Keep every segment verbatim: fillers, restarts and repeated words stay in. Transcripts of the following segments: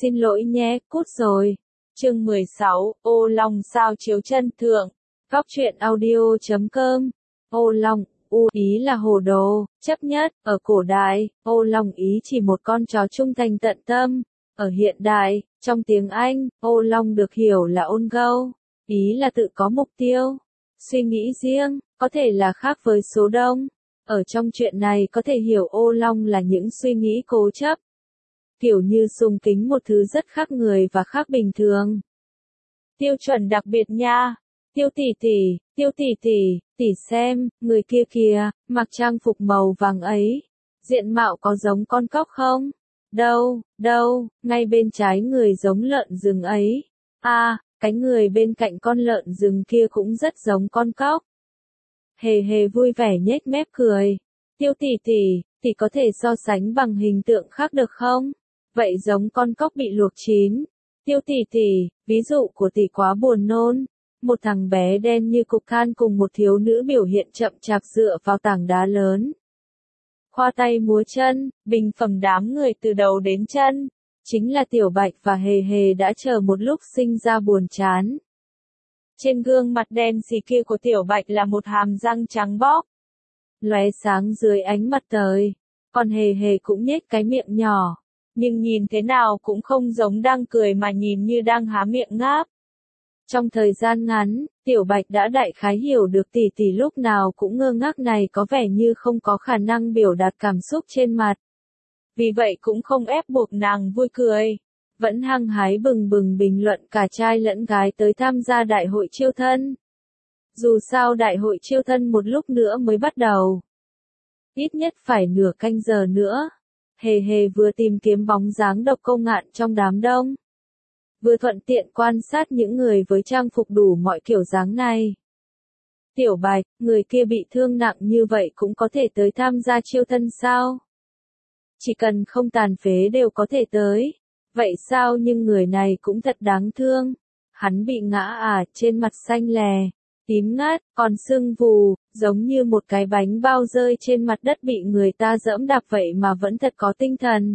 xin lỗi nhé, cút rồi. Chương mười sáu, ô long sao chiếu chân thượng. Góc truyện audio chấm com. Ô long, u ý là hồ đồ, chấp nhất, ở cổ đại, ô long ý chỉ một con chó trung thành tận tâm. Ở hiện đại, trong tiếng Anh, ô long được hiểu là on go, ý là tự có mục tiêu, suy nghĩ riêng, có thể là khác với số đông. Ở trong chuyện này có thể hiểu ô long là những suy nghĩ cố chấp, kiểu như sùng kính một thứ rất khác người và khác bình thường. Tiêu chuẩn đặc biệt nha. Tiêu tỷ tỷ, tiêu tỷ tỷ, tỷ xem, người kia kìa, mặc trang phục màu vàng ấy, diện mạo có giống con cóc không? Đâu, đâu, ngay bên trái người giống lợn rừng ấy. À, cái người bên cạnh con lợn rừng kia cũng rất giống con cóc. Hề hề vui vẻ nhếch mép cười. Tiêu tỷ tỷ, tỷ có thể so sánh bằng hình tượng khác được không? Vậy giống con cóc bị luộc chín. Tiêu tỷ tỷ, ví dụ của tỷ quá buồn nôn. Một thằng bé đen như cục than cùng một thiếu nữ biểu hiện chậm chạp dựa vào tảng đá lớn. Khoa tay múa chân, bình phẩm đám người từ đầu đến chân. Chính là Tiểu Bạch và Hề Hề đã chờ một lúc sinh ra buồn chán. Trên gương mặt đen xì kia của Tiểu Bạch là một hàm răng trắng bóc, lóe sáng dưới ánh mặt trời. Còn Hề Hề cũng nhếch cái miệng nhỏ, nhưng nhìn thế nào cũng không giống đang cười mà nhìn như đang há miệng ngáp. Trong thời gian ngắn, Tiểu Bạch đã đại khái hiểu được tỷ tỷ lúc nào cũng ngơ ngác này có vẻ như không có khả năng biểu đạt cảm xúc trên mặt. Vì vậy cũng không ép buộc nàng vui cười, vẫn hăng hái bừng bừng bình luận cả trai lẫn gái tới tham gia đại hội chiêu thân. Dù sao đại hội chiêu thân một lúc nữa mới bắt đầu. Ít nhất phải nửa canh giờ nữa. Hề Hề vừa tìm kiếm bóng dáng Độc Cô Ngạn trong đám đông, vừa thuận tiện quan sát những người với trang phục đủ mọi kiểu dáng này. Tiểu Bạch, người kia bị thương nặng như vậy cũng có thể tới tham gia chiêu thân sao? Chỉ cần không tàn phế đều có thể tới. Vậy sao nhưng người này cũng thật đáng thương. Hắn bị ngã à, trên mặt xanh lè, tím ngắt, còn sưng vù, giống như một cái bánh bao rơi trên mặt đất bị người ta dẫm đạp vậy mà vẫn thật có tinh thần.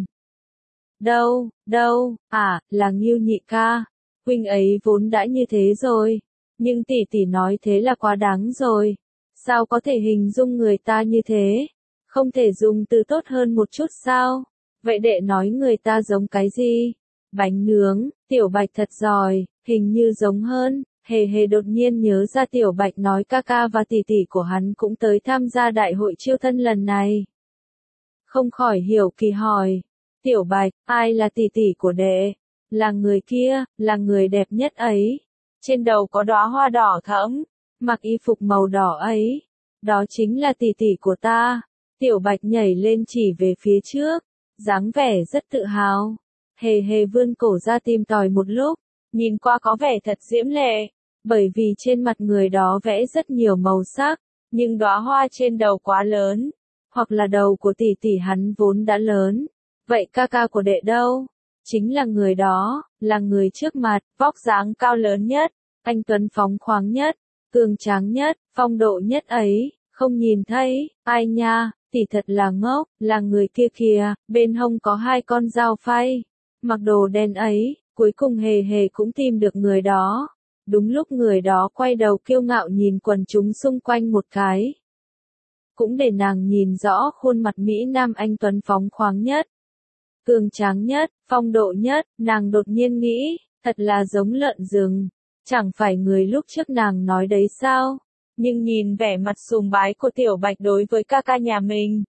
Đâu, đâu, à, là Ngưu nhị ca. Huynh ấy vốn đã như thế rồi. Nhưng tỷ tỷ nói thế là quá đáng rồi. Sao có thể hình dung người ta như thế? Không thể dùng từ tốt hơn một chút sao? Vậy đệ nói người ta giống cái gì? Bánh nướng, Tiểu Bạch thật giỏi, hình như giống hơn. Hề Hề đột nhiên nhớ ra Tiểu Bạch nói ca ca và tỷ tỷ của hắn cũng tới tham gia đại hội chiêu thân lần này. Không khỏi hiểu kỳ hỏi. Tiểu Bạch, ai là tỷ tỷ của đệ? Là người kia, là người đẹp nhất ấy. Trên đầu có đóa hoa đỏ thẫm, mặc y phục màu đỏ ấy. Đó chính là tỷ tỷ của ta. Tiểu Bạch nhảy lên chỉ về phía trước, dáng vẻ rất tự hào. Hề Hề vươn cổ ra tìm tòi một lúc, nhìn qua có vẻ thật diễm lệ, bởi vì trên mặt người đó vẽ rất nhiều màu sắc, nhưng đóa hoa trên đầu quá lớn, hoặc là đầu của tỷ tỷ hắn vốn đã lớn. Vậy ca ca của đệ đâu? Chính là người đó, là người trước mặt, vóc dáng cao lớn nhất, anh tuấn phóng khoáng nhất, cường tráng nhất, phong độ nhất ấy, không nhìn thấy, ai nha, tỷ thật là ngốc, là người kia kìa, bên hông có hai con dao phay, mặc đồ đen ấy. Cuối cùng Hề Hề cũng tìm được người đó. Đúng lúc người đó quay đầu kiêu ngạo nhìn quần chúng xung quanh một cái, cũng để nàng nhìn rõ khuôn mặt Mỹ Nam anh tuấn phóng khoáng nhất, cường tráng nhất, phong độ nhất. Nàng đột nhiên nghĩ, thật là giống lợn rừng, chẳng phải người lúc trước nàng nói đấy sao? Nhưng nhìn vẻ mặt sùng bái của Tiểu Bạch đối với ca ca nhà mình.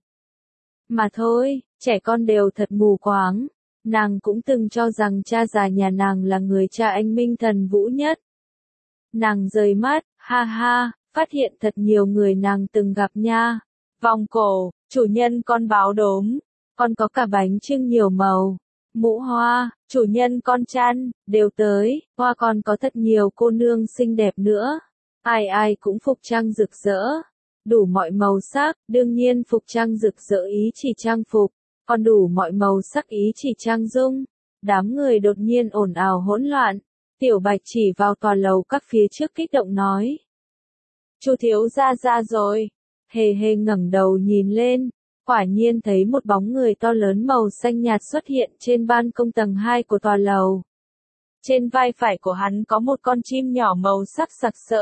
Mà thôi, trẻ con đều thật mù quáng. Nàng cũng từng cho rằng cha già nhà nàng là người cha anh minh thần vũ nhất. Nàng rời mắt, ha ha, phát hiện thật nhiều người nàng từng gặp nha. Vòng cổ, chủ nhân con báo đốm, còn có cả bánh chưng nhiều màu, mũ hoa, chủ nhân con chăn, đều tới, hoa còn có thật nhiều cô nương xinh đẹp nữa. Ai ai cũng phục trang rực rỡ, đủ mọi màu sắc, đương nhiên phục trang rực rỡ ý chỉ trang phục, còn đủ mọi màu sắc ý chỉ trang dung. Đám người đột nhiên ồn ào hỗn loạn. Tiểu Bạch chỉ vào tòa lầu các phía trước kích động nói. Chu thiếu gia ra rồi. Hề Hề ngẩng đầu nhìn lên. quả nhiên thấy một bóng người to lớn màu xanh nhạt xuất hiện trên ban công tầng hai của tòa lầu. Trên vai phải của hắn có một con chim nhỏ màu sắc sặc sỡ.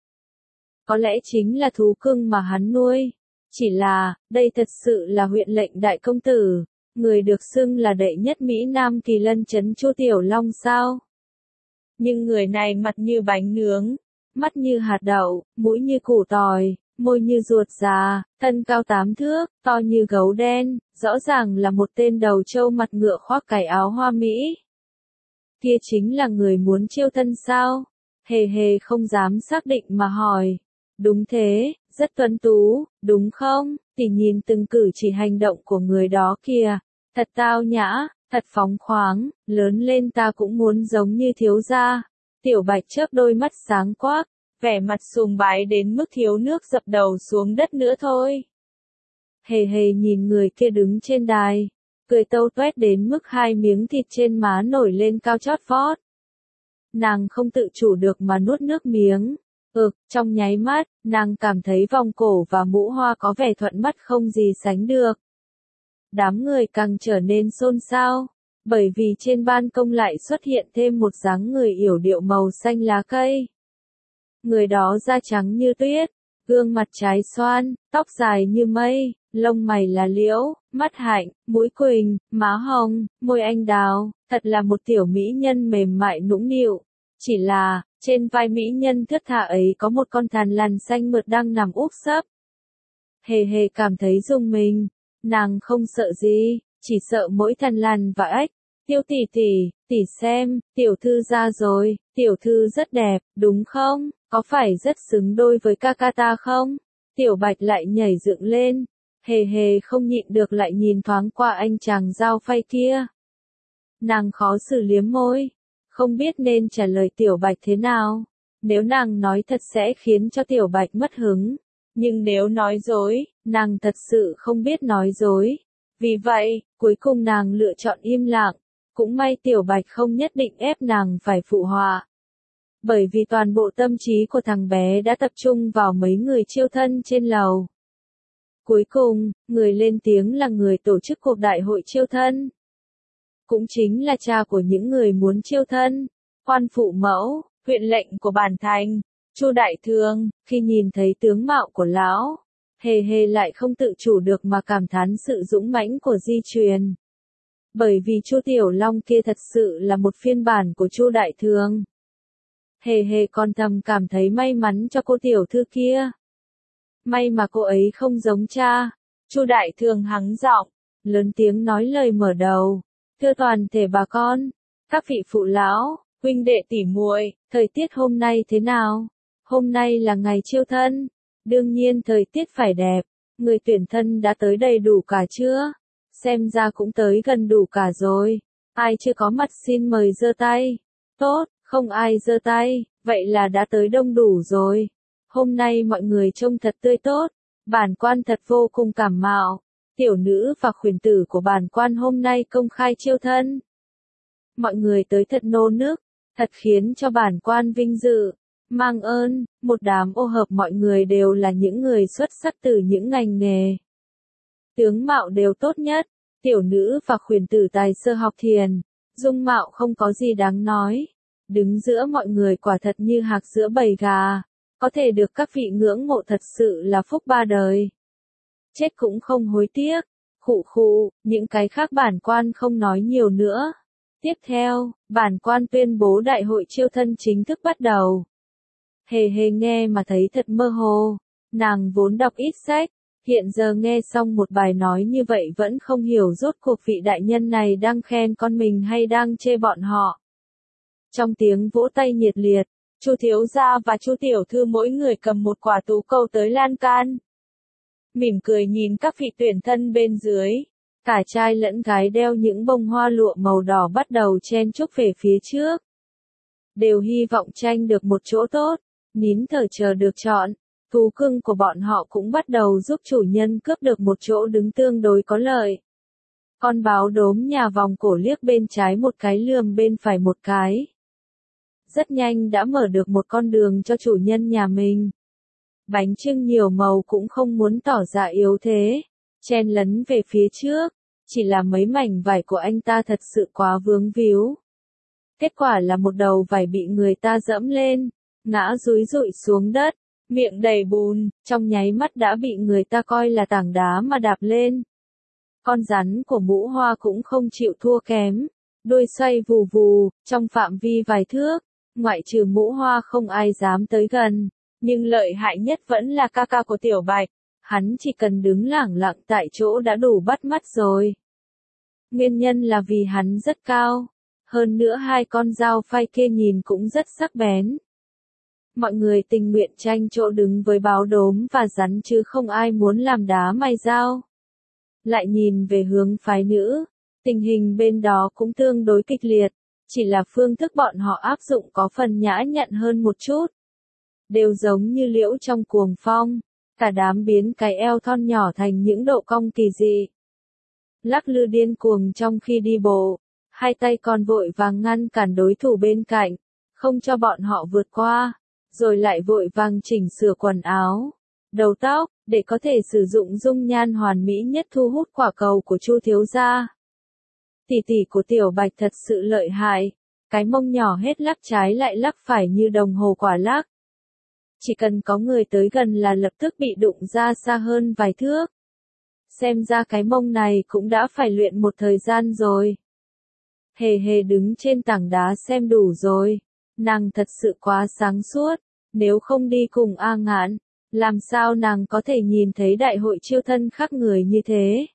Có lẽ chính là thú cưng mà hắn nuôi. Chỉ là, đây thật sự là huyện lệnh đại công tử, người được xưng là đệ nhất Mỹ Nam Kỳ Lân trấn Chu Tiểu Long sao? Nhưng người này mặt như bánh nướng, mắt như hạt đậu, mũi như củ tỏi, môi như ruột già, thân cao tám thước, to như gấu đen, rõ ràng là một tên đầu trâu mặt ngựa khoác cái áo hoa mỹ. Kia chính là người muốn chiêu thân sao? Hề hề không dám xác định mà hỏi. Đúng thế, rất tuấn tú, đúng không? Tỷ nhìn từng cử chỉ hành động của người đó kìa, thật tao nhã, thật phóng khoáng, lớn lên ta cũng muốn giống như thiếu gia. Tiểu Bạch chớp đôi mắt sáng quắc, vẻ mặt sùng bái đến mức thiếu nước dập đầu xuống đất nữa thôi. Hề hề nhìn người kia đứng trên đài, cười tâu toét đến mức hai miếng thịt trên má nổi lên cao chót vót. Nàng không tự chủ được mà nuốt nước miếng. Ực, trong nháy mắt, nàng cảm thấy vòng cổ và mũ hoa có vẻ thuận mắt không gì sánh được. Đám người càng trở nên xôn xao, bởi vì trên ban công lại xuất hiện thêm một dáng người yểu điệu màu xanh lá cây. Người đó da trắng như tuyết, gương mặt trái xoan, tóc dài như mây, lông mày là liễu, mắt hạnh, mũi quỳnh, má hồng, môi anh đào, thật là một tiểu mỹ nhân mềm mại nũng nịu. Chỉ là, trên vai mỹ nhân thướt tha ấy có một con thằn lằn xanh mượt đang nằm úp sấp. Hề hề cảm thấy rùng mình, nàng không sợ gì, chỉ sợ mỗi thằn lằn và ếch. Tiêu tỷ tỷ, tỷ xem, tiểu thư ra rồi, tiểu thư rất đẹp, đúng không? Có phải rất xứng đôi với ca ca ta không? Tiểu Bạch lại nhảy dựng lên, hề hề không nhịn được lại nhìn thoáng qua anh chàng dao phay kia. Nàng khó xử liếm môi, không biết nên trả lời Tiểu Bạch thế nào. Nếu nàng nói thật sẽ khiến cho Tiểu Bạch mất hứng, nhưng nếu nói dối, nàng thật sự không biết nói dối. Vì vậy, cuối cùng nàng lựa chọn im lặng. Cũng may Tiểu Bạch không nhất định ép nàng phải phụ họa. Bởi vì toàn bộ tâm trí của thằng bé đã tập trung vào mấy người chiêu thân trên lầu. Cuối cùng, người lên tiếng là người tổ chức cuộc đại hội chiêu thân. Cũng chính là cha của những người muốn chiêu thân, Quan Phụ Mẫu, huyện lệnh của bản thành, Chu Đại Thương. Khi nhìn thấy tướng mạo của lão, hề hề lại không tự chủ được mà cảm thán sự dũng mãnh của di truyền. Bởi vì Chu Tiểu Long kia thật sự là một phiên bản của Chu Đại Thương. Hề hề còn thầm cảm thấy may mắn cho cô tiểu thư kia. May mà cô ấy không giống cha. Chu Đại Thương hắng giọng, lớn tiếng nói lời mở đầu. Thưa toàn thể bà con, các vị phụ lão, huynh đệ tỷ muội, thời tiết hôm nay thế nào? Hôm nay là ngày chiêu thân. Đương nhiên thời tiết phải đẹp. Người tuyển thân đã tới đầy đủ cả chưa? Xem ra cũng tới gần đủ cả rồi. Ai chưa có mặt xin mời giơ tay. Tốt, không ai giơ tay, vậy là đã tới đông đủ rồi. Hôm nay mọi người trông thật tươi tốt. Bản quan thật vô cùng cảm mạo. Tiểu nữ và khuyển tử của bản quan hôm nay công khai chiêu thân. Mọi người tới thật nô nức, thật khiến cho bản quan vinh dự. Mang ơn, một đám ô hợp mọi người đều là những người xuất sắc từ những ngành nghề. Tướng mạo đều tốt nhất, tiểu nữ và khuyển tử tài sơ học thiền, dung mạo không có gì đáng nói. Đứng giữa mọi người quả thật như hạc giữa bầy gà, có thể được các vị ngưỡng mộ thật sự là phúc ba đời. Chết cũng không hối tiếc, khụ khụ, những cái khác bản quan không nói nhiều nữa. Tiếp theo, bản quan tuyên bố đại hội chiêu thân chính thức bắt đầu. Hề hề nghe mà thấy thật mơ hồ, nàng vốn đọc ít sách, hiện giờ nghe xong một bài nói như vậy vẫn không hiểu rốt cuộc vị đại nhân này đang khen con mình hay đang chê bọn họ. Trong tiếng vỗ tay nhiệt liệt, Chu thiếu gia và Chu tiểu thư mỗi người cầm một quả tú câu tới lan can. Mỉm cười nhìn các vị tuyển thân bên dưới, cả trai lẫn gái đeo những bông hoa lụa màu đỏ bắt đầu chen chúc về phía trước. Đều hy vọng tranh được một chỗ tốt, nín thở chờ được chọn. Thú cưng của bọn họ cũng bắt đầu giúp chủ nhân cướp được một chỗ đứng tương đối có lợi. Con báo đốm nhà vòng cổ liếc bên trái một cái lườm bên phải một cái. Rất nhanh đã mở được một con đường cho chủ nhân nhà mình. Bánh chưng nhiều màu cũng không muốn tỏ ra yếu thế. chen lấn về phía trước, chỉ là mấy mảnh vải của anh ta thật sự quá vướng víu. Kết quả là một đầu vải bị người ta dẫm lên, ngã dúi rụi xuống đất, miệng đầy bùn, trong nháy mắt đã bị người ta coi là tảng đá mà đạp lên. Con rắn của Mũ Hoa cũng không chịu thua kém, đuôi xoay vù vù, trong phạm vi vài thước, ngoại trừ Mũ Hoa không ai dám tới gần, nhưng lợi hại nhất vẫn là ca ca của Tiểu Bạch, hắn chỉ cần đứng lẳng lặng tại chỗ đã đủ bắt mắt rồi. Nguyên nhân là vì hắn rất cao, hơn nữa hai con dao phay kia nhìn cũng rất sắc bén. Mọi người tình nguyện tranh chỗ đứng với báo đốm và rắn chứ không ai muốn làm đá mài dao. Lại nhìn về hướng phái nữ, tình hình bên đó cũng tương đối kịch liệt, chỉ là phương thức bọn họ áp dụng có phần nhã nhặn hơn một chút. Đều giống như liễu trong cuồng phong, cả đám biến cái eo thon nhỏ thành những độ cong kỳ dị. Lắc lư điên cuồng trong khi đi bộ, hai tay còn vội vàng ngăn cản đối thủ bên cạnh, không cho bọn họ vượt qua, rồi lại vội vàng chỉnh sửa quần áo, đầu tóc, để có thể sử dụng dung nhan hoàn mỹ nhất thu hút quả cầu của Chu thiếu gia. Tỷ tỷ của Tiểu Bạch thật sự lợi hại, cái mông nhỏ hết lắc trái lại lắc phải như đồng hồ quả lắc. Chỉ cần có người tới gần là lập tức bị đụng ra xa hơn vài thước. Xem ra cái mông này cũng đã phải luyện một thời gian rồi. Hề hề đứng trên tảng đá xem đủ rồi, nàng thật sự quá sáng suốt, nếu không đi cùng A Ngạn, làm sao nàng có thể nhìn thấy đại hội chiêu thân khác người như thế.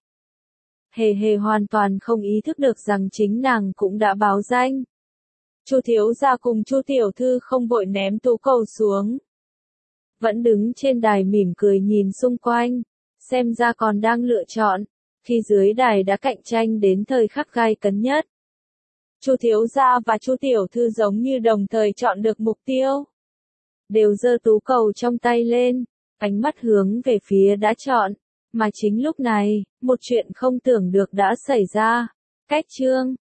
Hề hề hoàn toàn không ý thức được rằng chính nàng cũng đã báo danh. Chu thiếu gia cùng Chu tiểu thư không vội ném tú cầu xuống. Vẫn đứng trên đài mỉm cười nhìn xung quanh, xem ra còn đang lựa chọn, khi dưới đài đã cạnh tranh đến thời khắc gai cấn nhất. Chu thiếu gia và Chu tiểu thư giống như đồng thời chọn được mục tiêu. Đều giơ tú cầu trong tay lên, ánh mắt hướng về phía đã chọn, mà chính lúc này, một chuyện không tưởng được đã xảy ra. Cách chương